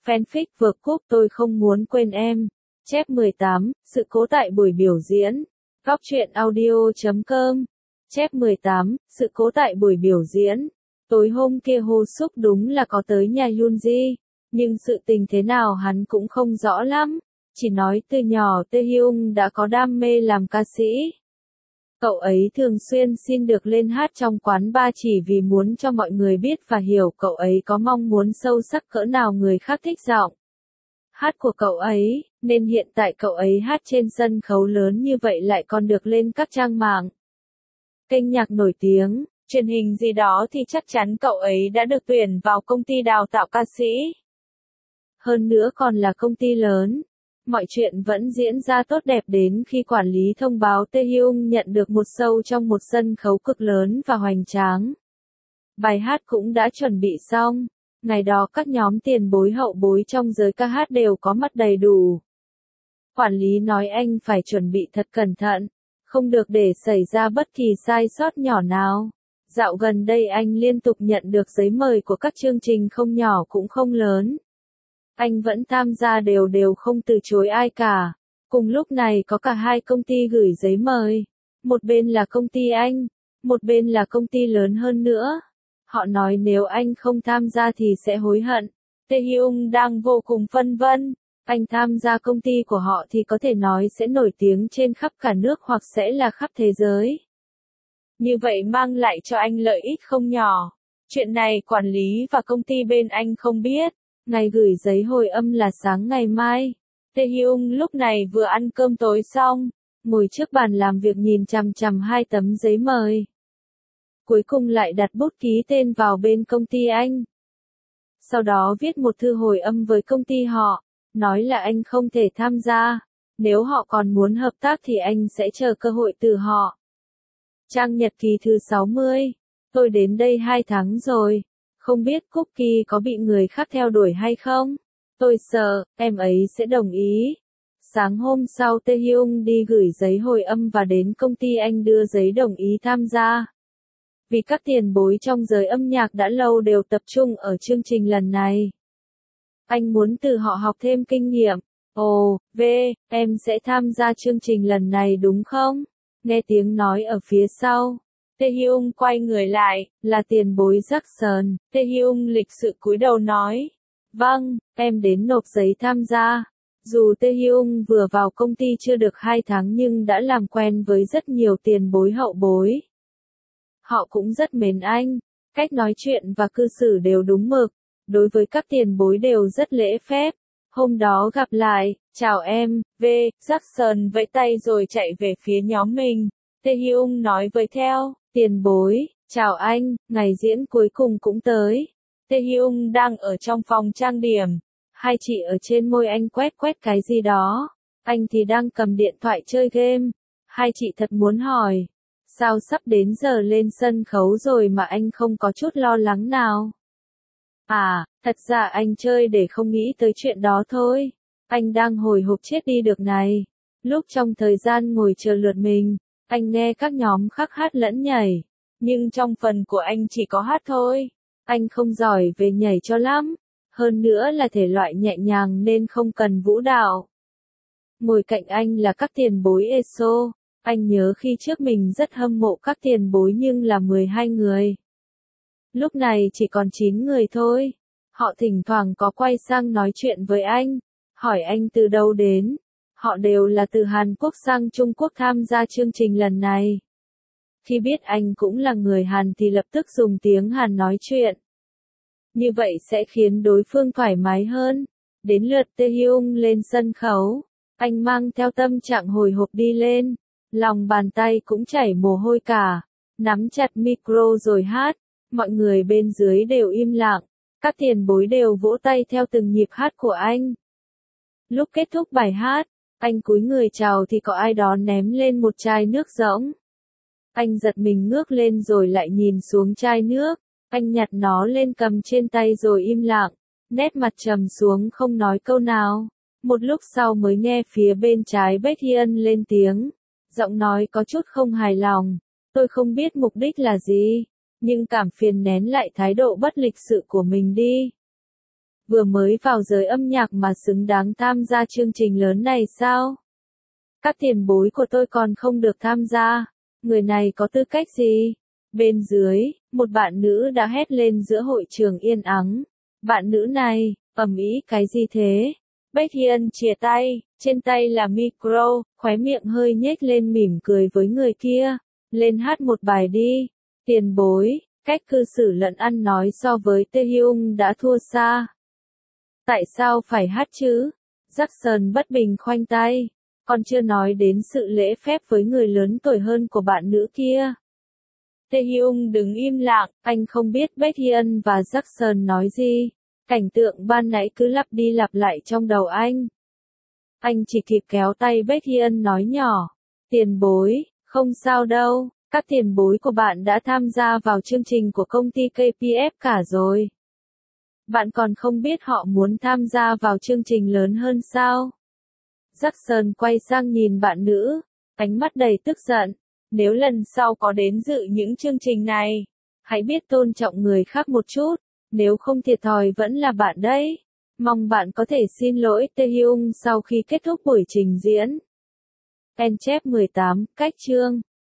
Fanfic vượt cúp tôi không muốn quên em. Chép 18, sự cố tại buổi biểu diễn. Góc truyện audio.com. Chép 18, sự cố tại buổi biểu diễn. Tối hôm kia Ho Suk đúng là có tới nhà Yoonji, nhưng sự tình thế nào hắn cũng không rõ lắm. Chỉ nói từ nhỏ Tae Hyung đã có đam mê làm ca sĩ. Cậu ấy thường xuyên xin được lên hát trong quán bar chỉ vì muốn cho mọi người biết và hiểu cậu ấy có mong muốn sâu sắc cỡ nào người khác thích giọng hát của cậu ấy, nên hiện tại cậu ấy hát trên sân khấu lớn như vậy lại còn được lên các trang mạng, kênh nhạc nổi tiếng, truyền hình gì đó thì chắc chắn cậu ấy đã được tuyển vào công ty đào tạo ca sĩ. Hơn nữa còn là công ty lớn. Mọi chuyện vẫn diễn ra tốt đẹp đến khi quản lý thông báo Tae Hyung nhận được một show trong một sân khấu cực lớn và hoành tráng. Bài hát cũng đã chuẩn bị xong. Ngày đó các nhóm tiền bối hậu bối trong giới ca hát đều có mặt đầy đủ. Quản lý nói anh phải chuẩn bị thật cẩn thận, không được để xảy ra bất kỳ sai sót nhỏ nào. Dạo gần đây anh liên tục nhận được giấy mời của các chương trình không nhỏ cũng không lớn. Anh vẫn tham gia đều không từ chối ai cả. Cùng lúc này có cả hai công ty gửi giấy mời. Một bên là công ty anh, một bên là công ty lớn hơn nữa. Họ nói nếu anh không tham gia thì sẽ hối hận. Tae Hyung đang vô cùng phân vân. Anh tham gia công ty của họ thì có thể nói sẽ nổi tiếng trên khắp cả nước hoặc sẽ là khắp thế giới. Như vậy mang lại cho anh lợi ích không nhỏ. Chuyện này quản lý và công ty bên anh không biết. Ngày gửi giấy hồi âm là sáng ngày mai. Tae Hyung lúc này vừa ăn cơm tối xong, ngồi trước bàn làm việc nhìn chằm chằm hai tấm giấy mời. Cuối cùng lại đặt bút ký tên vào bên công ty anh. Sau đó viết một thư hồi âm với công ty họ, nói là anh không thể tham gia. Nếu họ còn muốn hợp tác thì anh sẽ chờ cơ hội từ họ. Trang nhật ký thứ 60. Tôi đến đây 2 tháng rồi. Không biết Cookie có bị người khác theo đuổi hay không? Tôi sợ, em ấy sẽ đồng ý. Sáng hôm sau Tae Hyung đi gửi giấy hồi âm và đến công ty anh đưa giấy đồng ý tham gia. Vì các tiền bối trong giới âm nhạc đã lâu đều tập trung ở chương trình lần này. Anh muốn từ họ học thêm kinh nghiệm. Ồ, em sẽ tham gia chương trình lần này đúng không? Nghe tiếng nói ở phía sau. Tae Hyung quay người lại, là tiền bối Jackson. Tae Hyung lịch sự cúi đầu nói. Vâng, em đến nộp giấy tham gia. Dù Tae Hyung vừa vào công ty chưa được 2 tháng nhưng đã làm quen với rất nhiều tiền bối hậu bối. Họ cũng rất mến anh. Cách nói chuyện và cư xử đều đúng mực. Đối với các tiền bối đều rất lễ phép. Hôm đó gặp lại, chào em, Jackson vẫy tay rồi chạy về phía nhóm mình. Tae Hyung nói với theo. Tiền bối, chào anh, ngày diễn cuối cùng cũng tới. Tae Hyung đang ở trong phòng trang điểm. Hai chị ở trên môi anh quét cái gì đó. Anh thì đang cầm điện thoại chơi game. Hai chị thật muốn hỏi. Sao sắp đến giờ lên sân khấu rồi mà anh không có chút lo lắng nào? À, thật ra anh chơi để không nghĩ tới chuyện đó thôi. Anh đang hồi hộp chết đi được này. Lúc trong thời gian ngồi chờ lượt mình, anh nghe các nhóm khác hát lẫn nhảy. Nhưng trong phần của anh chỉ có hát thôi. Anh không giỏi về nhảy cho lắm. Hơn nữa là thể loại nhẹ nhàng nên không cần vũ đạo. Ngồi cạnh anh là các tiền bối ESO. Anh nhớ khi trước mình rất hâm mộ các tiền bối nhưng là 12 người. Lúc này chỉ còn 9 người thôi. Họ thỉnh thoảng có quay sang nói chuyện với anh. Hỏi anh từ đâu đến. Họ đều là từ Hàn Quốc sang Trung Quốc tham gia chương trình lần này. Khi biết anh cũng là người Hàn thì lập tức dùng tiếng Hàn nói chuyện. Như vậy sẽ khiến đối phương thoải mái hơn. Đến lượt Tae Hyung lên sân khấu. Anh mang theo tâm trạng hồi hộp đi lên. Lòng bàn tay cũng chảy mồ hôi cả. Nắm chặt micro rồi hát. Mọi người bên dưới đều im lặng. Các tiền bối đều vỗ tay theo từng nhịp hát của anh. Lúc kết thúc bài hát, anh cúi người chào thì có ai đó ném lên một chai nước rỗng. Anh giật mình ngước lên rồi lại nhìn xuống chai nước. Anh nhặt nó lên cầm trên tay rồi im lặng. Nét mặt trầm xuống không nói câu nào. Một lúc sau mới nghe phía bên trái Baekhyun lên tiếng. Giọng nói có chút không hài lòng. Tôi không biết mục đích là gì. Nhưng cảm phiền nén lại thái độ bất lịch sự của mình đi. Vừa mới vào giới âm nhạc mà xứng đáng tham gia chương trình lớn này sao? Các tiền bối của tôi còn không được tham gia. Người này có tư cách gì? Bên dưới, một bạn nữ đã hét lên giữa hội trường yên ắng. Bạn nữ này, ầm ĩ cái gì thế? Baekhyun chìa tay, trên tay là micro, khóe miệng hơi nhếch lên mỉm cười với người kia. Lên hát một bài đi. Tiền bối, cách cư xử lẫn ăn nói so với Taehyung đã thua xa. Tại sao phải hát chứ? Jackson bất bình khoanh tay. Còn chưa nói đến sự lễ phép với người lớn tuổi hơn của bạn nữ kia. Taehyung đứng im lặng, anh không biết Baekhyun và Jackson nói gì. Cảnh tượng ban nãy cứ lặp đi lặp lại trong đầu anh. Anh chỉ kịp kéo tay Baekhyun nói nhỏ. Tiền bối, không sao đâu, các tiền bối của bạn đã tham gia vào chương trình của công ty KPF cả rồi. Bạn còn không biết họ muốn tham gia vào chương trình lớn hơn sao? Jackson quay sang nhìn bạn nữ, ánh mắt đầy tức giận. Nếu lần sau có đến dự những chương trình này, hãy biết tôn trọng người khác một chút, nếu không thiệt thòi vẫn là bạn đấy. Mong bạn có thể xin lỗi Taehyung sau khi kết thúc buổi trình diễn. Pen chép 18, cách chương